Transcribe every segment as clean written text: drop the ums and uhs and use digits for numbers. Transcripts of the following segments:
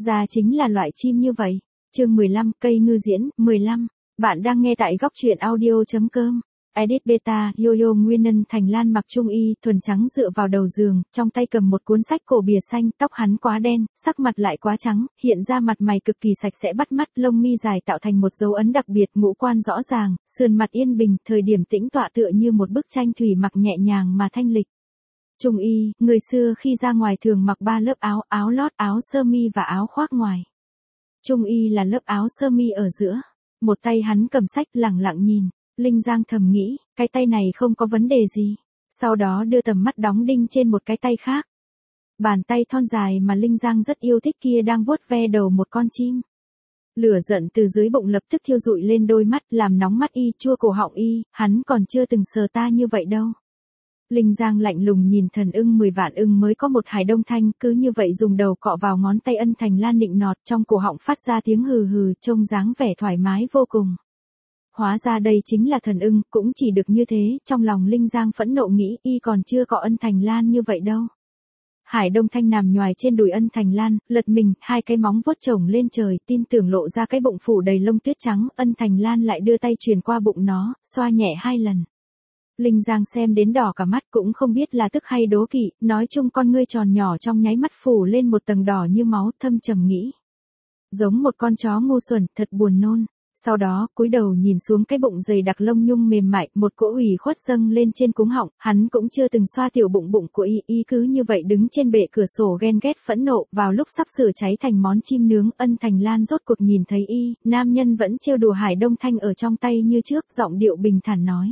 ra chính là loại chim như vậy. Chương 15, cây ngư diễn, 15. Bạn đang nghe tại góc truyện audio.com. Edit Beta, Yo-yo Nguyên Ân Thành Lan mặc trung y, thuần trắng dựa vào đầu giường, trong tay cầm một cuốn sách cổ bìa xanh, tóc hắn quá đen, sắc mặt lại quá trắng, hiện ra mặt mày cực kỳ sạch sẽ bắt mắt, lông mi dài tạo thành một dấu ấn đặc biệt, ngũ quan rõ ràng, sườn mặt yên bình, thời điểm tĩnh tọa tựa như một bức tranh thủy mặc nhẹ nhàng mà thanh lịch. Trung y, người xưa khi ra ngoài thường mặc 3 lớp áo, áo lót, áo sơ mi và áo khoác ngoài. Trung y là lớp áo sơ mi ở giữa. Một tay hắn cầm sách lẳng lặng nhìn. Linh Giang thầm nghĩ, cái tay này không có vấn đề gì. Sau đó đưa tầm mắt đóng đinh trên một cái tay khác. Bàn tay thon dài mà Linh Giang rất yêu thích kia đang vuốt ve đầu một con chim. Lửa giận từ dưới bụng lập tức thiêu rụi lên đôi mắt, làm nóng mắt y, chua cổ họng y, hắn còn chưa từng sờ ta như vậy đâu. Linh Giang lạnh lùng nhìn thần ưng 10 vạn ưng mới có một Hải Đông Thanh, cứ như vậy dùng đầu cọ vào ngón tay Ân Thành Lan nịnh nọt, trong cổ họng phát ra tiếng hừ hừ, trông dáng vẻ thoải mái vô cùng. Hóa ra đây chính là thần ưng, cũng chỉ được như thế, trong lòng Linh Giang phẫn nộ nghĩ y còn chưa cọ Ân Thành Lan như vậy đâu. Hải Đông Thanh nằm nhoài trên đùi Ân Thành Lan, lật mình, hai cái móng vuốt chồng lên trời, tin tưởng lộ ra cái bụng phủ đầy lông tuyết trắng, Ân Thành Lan lại đưa tay truyền qua bụng nó, xoa nhẹ 2 lần. Linh Giang xem đến đỏ cả mắt cũng không biết là tức hay đố kỵ, nói chung con ngươi tròn nhỏ trong nháy mắt phủ lên một tầng đỏ như máu, thâm trầm nghĩ. Giống một con chó ngu xuẩn, thật buồn nôn. Sau đó, cúi đầu nhìn xuống cái bụng dày đặc lông nhung mềm mại, một cỗ ủy khuất dâng lên trên cuống họng, hắn cũng chưa từng xoa tiểu bụng của y cứ như vậy đứng trên bệ cửa sổ ghen ghét phẫn nộ, vào lúc sắp sửa cháy thành món chim nướng, Ân Thành Lan rốt cuộc nhìn thấy y, nam nhân vẫn trêu đùa Hải Đông Thanh ở trong tay như trước, giọng điệu bình thản nói.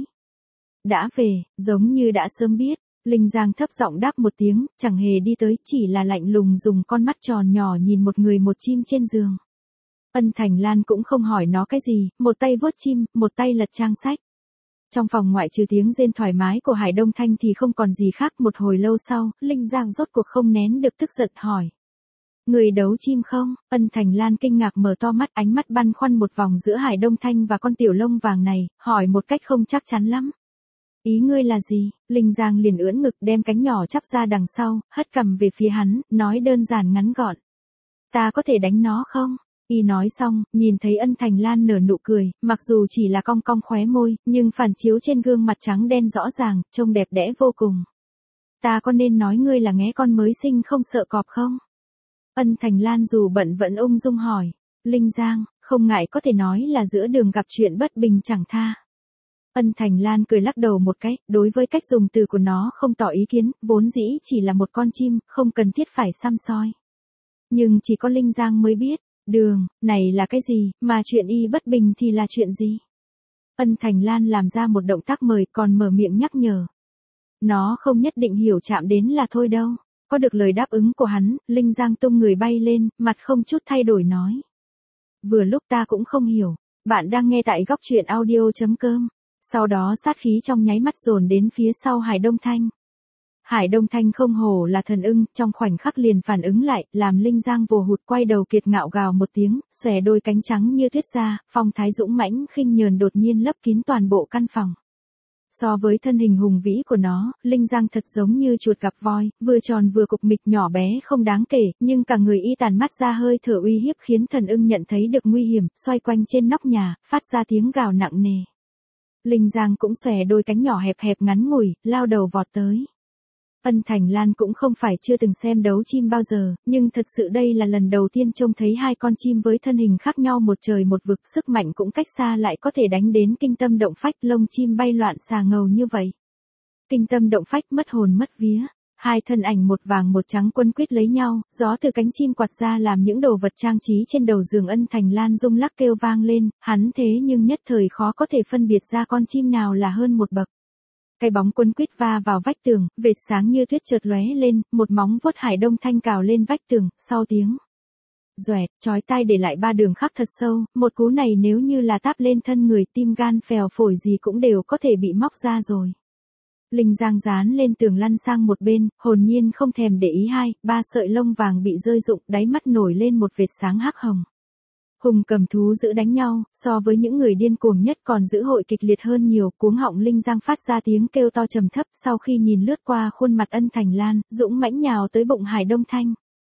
Đã về, giống như đã sớm biết. Linh Giang thấp giọng đáp một tiếng, chẳng hề đi tới, chỉ là lạnh lùng dùng con mắt tròn nhỏ nhìn một người một chim trên giường. Ân Thành Lan cũng không hỏi nó cái gì, một tay vuốt chim, một tay lật trang sách. Trong phòng ngoại trừ tiếng rên thoải mái của Hải Đông Thanh thì không còn gì khác. Một hồi lâu sau, Linh Giang rốt cuộc không nén được tức giận hỏi. Người đấu chim không? Ân Thành Lan kinh ngạc mở to mắt, ánh mắt băn khoăn một vòng giữa Hải Đông Thanh và con tiểu lông vàng này, hỏi một cách không chắc chắn lắm. Ý ngươi là gì? Linh Giang liền ưỡn ngực đem cánh nhỏ chắp ra đằng sau, hất cằm về phía hắn, nói đơn giản ngắn gọn. Ta có thể đánh nó không? Y nói xong, nhìn thấy Ân Thành Lan nở nụ cười, mặc dù chỉ là cong cong khóe môi, nhưng phản chiếu trên gương mặt trắng đen rõ ràng, trông đẹp đẽ vô cùng. Ta có nên nói ngươi là nghé con mới sinh không sợ cọp không? Ân Thành Lan dù bận vẫn ung dung hỏi. Linh Giang, không ngại có thể nói là giữa đường gặp chuyện bất bình chẳng tha. Ân Thành Lan cười lắc đầu một cái, đối với cách dùng từ của nó không tỏ ý kiến, vốn dĩ chỉ là một con chim, không cần thiết phải săm soi. Nhưng chỉ có Linh Giang mới biết, đường, này là cái gì, mà chuyện y bất bình thì là chuyện gì? Ân Thành Lan làm ra một động tác mời, còn mở miệng nhắc nhở. Nó không nhất định hiểu chạm đến là thôi đâu. Có được lời đáp ứng của hắn, Linh Giang tung người bay lên, mặt không chút thay đổi nói. Vừa lúc ta cũng không hiểu, bạn đang nghe tại góc truyện audio.com. Sau đó sát khí trong nháy mắt dồn đến phía sau Hải Đông Thanh. Hải Đông Thanh không hổ là thần ưng, trong khoảnh khắc liền phản ứng lại, làm Linh Giang vồ hụt quay đầu kiệt ngạo gào một tiếng, xòe đôi cánh trắng như tuyết ra, phong thái dũng mãnh khinh nhờn đột nhiên lấp kín toàn bộ căn phòng. So với thân hình hùng vĩ của nó, Linh Giang thật giống như chuột gặp voi, vừa tròn vừa cục mịch nhỏ bé không đáng kể, nhưng cả người y tàn mắt ra hơi thở uy hiếp khiến thần ưng nhận thấy được nguy hiểm, xoay quanh trên nóc nhà, phát ra tiếng gào nặng nề. Linh Giang cũng xòe đôi cánh nhỏ hẹp hẹp ngắn ngủi, lao đầu vọt tới. Ân Thành Lan cũng không phải chưa từng xem đấu chim bao giờ, nhưng thật sự đây là lần đầu tiên trông thấy hai con chim với thân hình khác nhau một trời một vực, sức mạnh cũng cách xa lại có thể đánh đến kinh tâm động phách, lông chim bay loạn xà ngầu như vậy. Kinh tâm động phách, mất hồn mất vía. Hai thân ảnh một vàng một trắng quấn quýt lấy nhau, gió từ cánh chim quạt ra làm những đồ vật trang trí trên đầu giường Ân Thành Lan rung lắc kêu vang lên, hắn thế nhưng nhất thời khó có thể phân biệt ra con chim nào là hơn một bậc. Cái bóng quấn quýt va vào vách tường, vệt sáng như tuyết chợt lóe lên, một móng vuốt Hải Đông Thanh cào lên vách tường, sau tiếng doẹt, chói tai để lại 3 đường khắc thật sâu, một cú này nếu như là táp lên thân người, tim gan phèo phổi gì cũng đều có thể bị móc ra rồi. Linh Giang dán lên tường lăn sang một bên, hồn nhiên không thèm để ý 2-3 sợi lông vàng bị rơi rụng, đáy mắt nổi lên một vệt sáng hắc hồng. Hùng cầm thú giữ đánh nhau, so với những người điên cuồng nhất còn dữ hội kịch liệt hơn nhiều, cuống họng Linh Giang phát ra tiếng kêu to trầm thấp, sau khi nhìn lướt qua khuôn mặt Ân Thành Lan, dũng mãnh nhào tới bụng Hải Đông Thanh.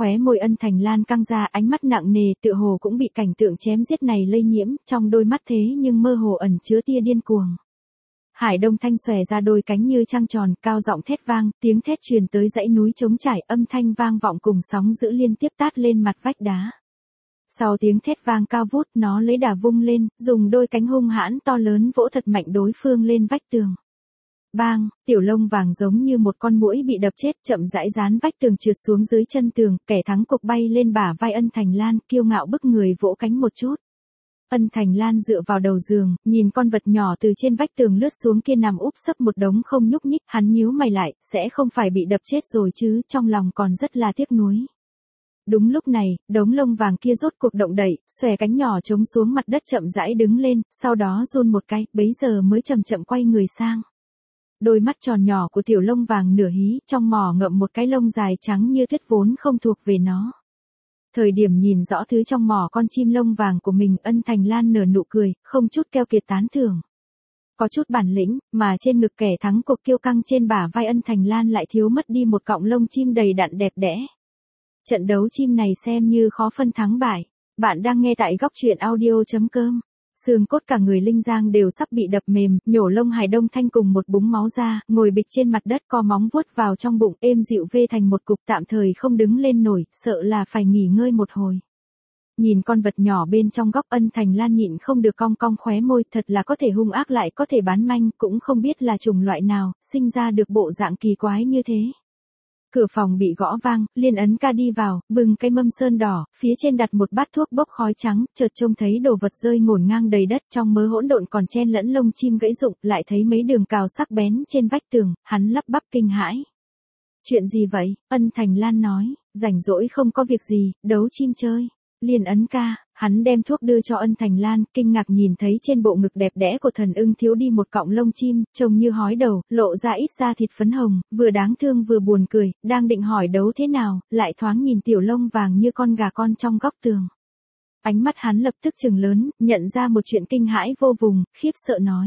khóe môi Ân Thành Lan căng ra, ánh mắt nặng nề, tựa hồ cũng bị cảnh tượng chém giết này lây nhiễm, trong đôi mắt thế nhưng mơ hồ ẩn chứa tia điên cuồng. Hải Đông Thanh xòe ra đôi cánh như trăng tròn, cao giọng thét vang, tiếng thét truyền tới dãy núi trống trải, âm thanh vang vọng cùng sóng dữ liên tiếp tát lên mặt vách đá. Sau tiếng thét vang cao vút, nó lấy đà vung lên, dùng đôi cánh hung hãn to lớn vỗ thật mạnh đối phương lên vách tường. Bang, Tiểu Lông Vàng giống như một con muỗi bị đập chết, chậm rãi dán vách tường trượt xuống dưới chân tường, kẻ thắng cuộc bay lên bả vai Ân Thành Lan, kiêu ngạo bức người vỗ cánh một chút. Ân Thành Lan dựa vào đầu giường, nhìn con vật nhỏ từ trên vách tường lướt xuống kia nằm úp sấp một đống không nhúc nhích, hắn nhíu mày lại, sẽ không phải bị đập chết rồi chứ, trong lòng còn rất là tiếc nuối. Đúng lúc này, đống lông vàng kia rốt cuộc động đậy, xòe cánh nhỏ trống xuống mặt đất chậm rãi đứng lên, sau đó run một cái, bấy giờ mới chậm chậm quay người sang. Đôi mắt tròn nhỏ của Tiểu Lông Vàng nửa hí, trong mỏ ngậm một cái lông dài trắng như tuyết vốn không thuộc về nó. Thời điểm nhìn rõ thứ trong mỏ con chim lông vàng của mình, Ân Thành Lan nở nụ cười, không chút keo kiệt tán thưởng. Có chút bản lĩnh, mà trên ngực kẻ thắng cuộc kiêu căng trên bả vai Ân Thành Lan lại thiếu mất đi một cọng lông chim đầy đặn đẹp đẽ. Trận đấu chim này xem như khó phân thắng bại. Bạn đang nghe tại góc truyện audio.com. Xương cốt cả người Linh Giang đều sắp bị đập mềm, nhổ lông Hải Đông Thanh cùng một búng máu ra, ngồi bịch trên mặt đất co móng vuốt vào trong bụng, êm dịu vê thành một cục, tạm thời không đứng lên nổi, sợ là phải nghỉ ngơi một hồi. Nhìn con vật nhỏ bên trong góc, Ân Thành Lan nhịn không được cong cong khóe môi, thật là có thể hung ác lại có thể bán manh, cũng không biết là chủng loại nào, sinh ra được bộ dạng kỳ quái như thế. Cửa phòng bị gõ vang, Liên Ấn Ca đi vào, bưng cái mâm sơn đỏ, phía trên đặt một bát thuốc bốc khói trắng, chợt trông thấy đồ vật rơi ngổn ngang đầy đất, trong mớ hỗn độn còn chen lẫn lông chim gãy rụng, lại thấy mấy đường cào sắc bén trên vách tường, hắn lắp bắp kinh hãi. Chuyện gì vậy? Ân Thành Lan nói, rảnh rỗi không có việc gì, đấu chim chơi. Liên Ấn Ca, hắn đem thuốc đưa cho Ân Thành Lan, kinh ngạc nhìn thấy trên bộ ngực đẹp đẽ của thần ưng thiếu đi một cọng lông chim, trông như hói đầu, lộ ra ít da thịt phấn hồng, vừa đáng thương vừa buồn cười, đang định hỏi đấu thế nào, lại thoáng nhìn Tiểu Lông Vàng như con gà con trong góc tường. Ánh mắt hắn lập tức trừng lớn, nhận ra một chuyện kinh hãi vô vùng, khiếp sợ nói.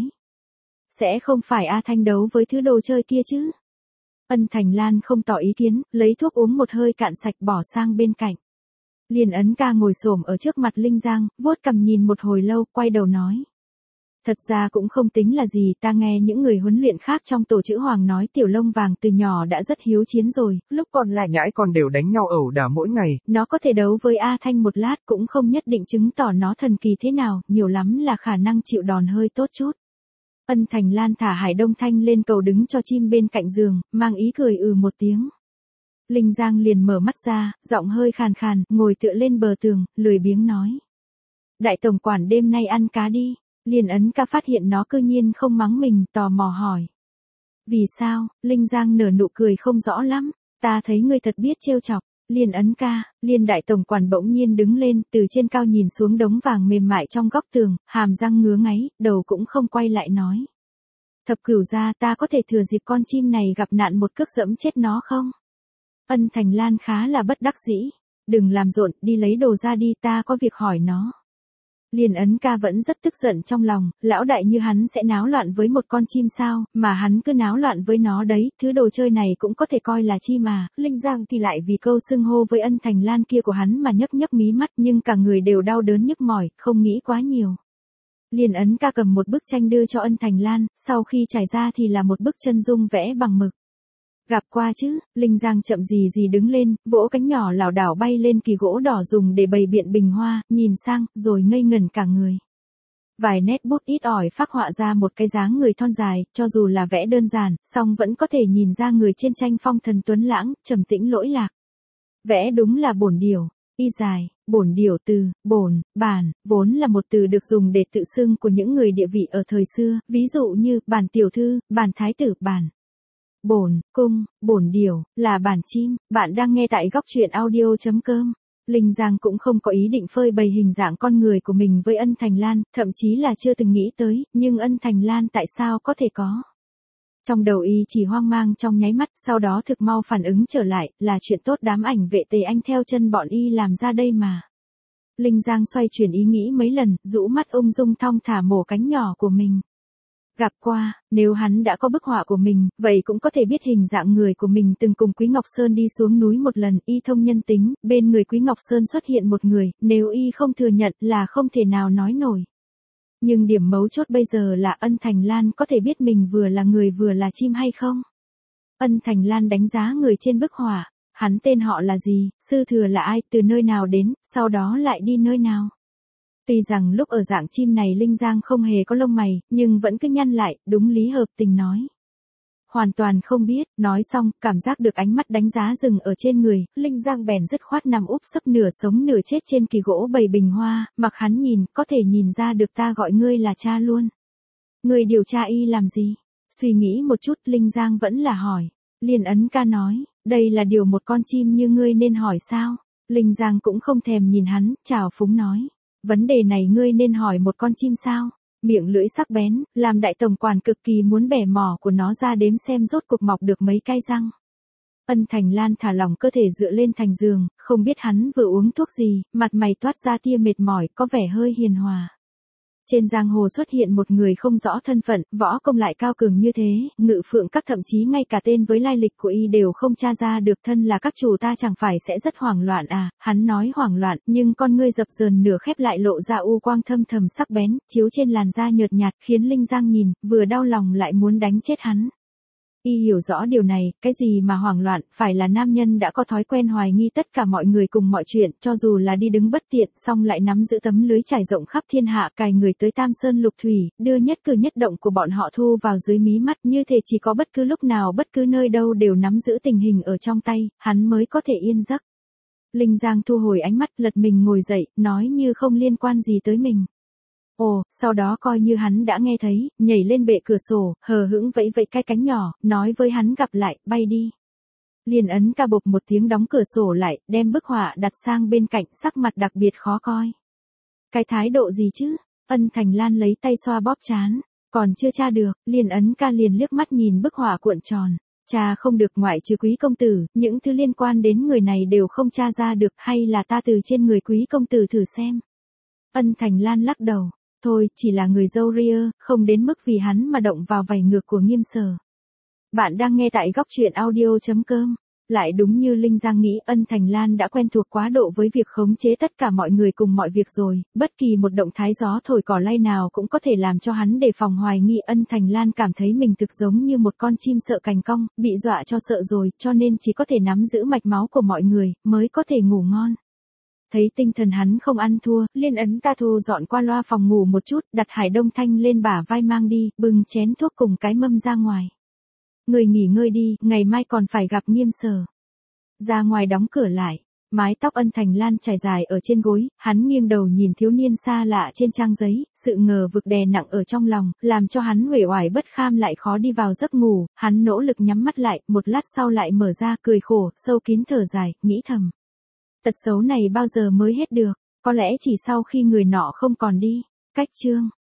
Sẽ không phải A Thanh đấu với thứ đồ chơi kia chứ? Ân Thành Lan không tỏ ý kiến, lấy thuốc uống một hơi cạn sạch bỏ sang bên cạnh. Liên Ấn Ca ngồi xổm ở trước mặt Linh Giang, vuốt cằm nhìn một hồi lâu, quay đầu nói. Thật ra cũng không tính là gì, ta nghe những người huấn luyện khác trong tổ chữ Hoàng nói Tiểu Lông Vàng từ nhỏ đã rất hiếu chiến rồi, lúc còn lại nhãi con đều đánh nhau ẩu đả mỗi ngày. Nó có thể đấu với A Thanh một lát cũng không nhất định chứng tỏ nó thần kỳ thế nào, nhiều lắm là khả năng chịu đòn hơi tốt chút. Ân Thành Lan thả Hải Đông Thanh lên cầu đứng cho chim bên cạnh giường, mang ý cười một tiếng. Linh Giang liền mở mắt ra, giọng hơi khàn khàn, ngồi tựa lên bờ tường, lười biếng nói. Đại tổng quản đêm nay ăn cá đi. Liên Ấn Ca phát hiện nó cư nhiên không mắng mình, tò mò hỏi. Vì sao? Linh Giang nở nụ cười không rõ lắm. Ta thấy ngươi thật biết trêu chọc. Liên Ấn Ca, Liên đại tổng quản bỗng nhiên đứng lên, từ trên cao nhìn xuống đống vàng mềm mại trong góc tường, hàm răng ngứa ngáy, đầu cũng không quay lại nói. Thập Cửu gia, ta có thể thừa dịp con chim này gặp nạn một cước dẫm chết nó không? Ân Thành Lan khá là bất đắc dĩ. Đừng làm rộn, đi lấy đồ ra đi, ta có việc hỏi nó. Liên Ấn Ca vẫn rất tức giận trong lòng, lão đại như hắn sẽ náo loạn với một con chim sao, mà hắn cứ náo loạn với nó đấy, thứ đồ chơi này cũng có thể coi là chi mà. Linh Giang thì lại vì câu xưng hô với Ân Thành Lan kia của hắn mà nhấc nhấc mí mắt, nhưng cả người đều đau đớn nhức mỏi, không nghĩ quá nhiều. Liên Ấn Ca cầm một bức tranh đưa cho Ân Thành Lan, sau khi trải ra thì là một bức chân dung vẽ bằng mực. Gặp qua chứ, Linh Giang chậm gì gì đứng lên, vỗ cánh nhỏ lảo đảo bay lên kỳ gỗ đỏ dùng để bày biện bình hoa, nhìn sang, rồi ngây ngẩn cả người. Vài nét bút ít ỏi phác họa ra một cái dáng người thon dài, cho dù là vẽ đơn giản, song vẫn có thể nhìn ra người trên tranh phong thần tuấn lãng, trầm tĩnh lỗi lạc. Vẽ đúng là bổn điểu, y dài, bổn điểu từ, bổn, bản, vốn là một từ được dùng để tự xưng của những người địa vị ở thời xưa, ví dụ như, bản tiểu thư, bản thái tử, bản. Bổn, cung, bổn điểu, là bản chim, bạn đang nghe tại góc truyện audio.com. Linh Giang cũng không có ý định phơi bày hình dạng con người của mình với Ân Thành Lan, thậm chí là chưa từng nghĩ tới, nhưng Ân Thành Lan tại sao có thể có. Trong đầu y chỉ hoang mang trong nháy mắt, sau đó thực mau phản ứng trở lại, là chuyện tốt đám ảnh vệ Tề Anh theo chân bọn y làm ra đây mà. Linh Giang xoay chuyển ý nghĩ mấy lần, rũ mắt ung dung thong thả mổ cánh nhỏ của mình. Gặp qua, nếu hắn đã có bức họa của mình, vậy cũng có thể biết hình dạng người của mình từng cùng Quý Ngọc Sơn đi xuống núi một lần, y thông nhân tính, bên người Quý Ngọc Sơn xuất hiện một người, nếu y không thừa nhận là không thể nào nói nổi. Nhưng điểm mấu chốt bây giờ là Ân Thành Lan có thể biết mình vừa là người vừa là chim hay không? Ân Thành Lan đánh giá người trên bức họa, hắn tên họ là gì, sư thừa là ai, từ nơi nào đến, sau đó lại đi nơi nào. Tuy rằng lúc ở dạng chim này Linh Giang không hề có lông mày, nhưng vẫn cứ nhăn lại, đúng lý hợp tình nói. Hoàn toàn không biết, nói xong, cảm giác được ánh mắt đánh giá dừng ở trên người, Linh Giang bèn dứt khoát nằm úp sấp nửa sống nửa chết trên kỳ gỗ bầy bình hoa, mặc hắn nhìn, có thể nhìn ra được ta gọi ngươi là cha luôn. Ngươi điều tra y làm gì? Suy nghĩ một chút, Linh Giang vẫn là hỏi. Liên Ấn ca nói, đây là điều một con chim như ngươi nên hỏi sao? Linh Giang cũng không thèm nhìn hắn, chào phúng nói. Vấn đề này ngươi nên hỏi một con chim sao? Miệng lưỡi sắc bén, làm đại tổng quản cực kỳ muốn bẻ mỏ của nó ra đếm xem rốt cuộc mọc được mấy cái răng. Ân Thành Lan thả lỏng cơ thể dựa lên thành giường, không biết hắn vừa uống thuốc gì, mặt mày toát ra tia mệt mỏi, có vẻ hơi hiền hòa. Trên giang hồ xuất hiện một người không rõ thân phận, võ công lại cao cường như thế, Ngự Phượng Các thậm chí ngay cả tên với lai lịch của y đều không tra ra được, thân là các chủ ta chẳng phải sẽ rất hoảng loạn à? Hắn nói hoảng loạn, nhưng con ngươi dập dờn nửa khép lại lộ ra u quang thâm thầm sắc bén, chiếu trên làn da nhợt nhạt, khiến Linh Giang nhìn, vừa đau lòng lại muốn đánh chết hắn. Y hiểu rõ điều này, cái gì mà hoảng loạn, phải là nam nhân đã có thói quen hoài nghi tất cả mọi người cùng mọi chuyện, cho dù là đi đứng bất tiện, song lại nắm giữ tấm lưới trải rộng khắp thiên hạ, cài người tới Tam Sơn Lục Thủy, đưa nhất cử nhất động của bọn họ thu vào dưới mí mắt, như thể chỉ có bất cứ lúc nào bất cứ nơi đâu đều nắm giữ tình hình ở trong tay, hắn mới có thể yên giấc. Linh Giang thu hồi ánh mắt, lật mình ngồi dậy, nói như không liên quan gì tới mình. Ồ, sau đó coi như hắn đã nghe thấy, nhảy lên bệ cửa sổ, hờ hững vẫy vẫy cái cánh nhỏ, nói với hắn gặp lại, bay đi. Liên Ấn ca bộp một tiếng đóng cửa sổ lại, đem bức họa đặt sang bên cạnh, sắc mặt đặc biệt khó coi. Cái thái độ gì chứ? Ân Thành Lan lấy tay xoa bóp trán, còn chưa tra được, Liên Ấn ca liền liếc mắt nhìn bức họa cuộn tròn. Cha không được, ngoại trừ Quý công tử, những thứ liên quan đến người này đều không tra ra được, hay là ta từ trên người Quý công tử thử xem. Ân Thành Lan lắc đầu. Thôi, chỉ là người dâu ria, không đến mức vì hắn mà động vào vảy ngược của Nghiêm Sở. Bạn đang nghe tại góc truyện audio.com. Lại đúng như Linh Giang nghĩ, Ân Thành Lan đã quen thuộc quá độ với việc khống chế tất cả mọi người cùng mọi việc rồi, bất kỳ một động thái gió thổi cỏ lay nào cũng có thể làm cho hắn đề phòng hoài nghi. Ân Thành Lan cảm thấy mình thực giống như một con chim sợ cành cong, bị dọa cho sợ rồi, cho nên chỉ có thể nắm giữ mạch máu của mọi người, mới có thể ngủ ngon. Thấy tinh thần hắn không ăn thua, Liên Ấn ca thu dọn qua loa phòng ngủ một chút, đặt Hải Đông Thanh lên bả vai mang đi, bưng chén thuốc cùng cái mâm ra ngoài. Người nghỉ ngơi đi, ngày mai còn phải gặp Nghiêm Sở. Ra ngoài đóng cửa lại, mái tóc Ân Thành Lan trải dài ở trên gối, hắn nghiêng đầu nhìn thiếu niên xa lạ trên trang giấy, sự ngờ vực đè nặng ở trong lòng, làm cho hắn uể oải bất kham lại khó đi vào giấc ngủ, hắn nỗ lực nhắm mắt lại, một lát sau lại mở ra, cười khổ, sâu kín thở dài, nghĩ thầm. Tật xấu này bao giờ mới hết được, có lẽ chỉ sau khi người nọ không còn đi. Cách chương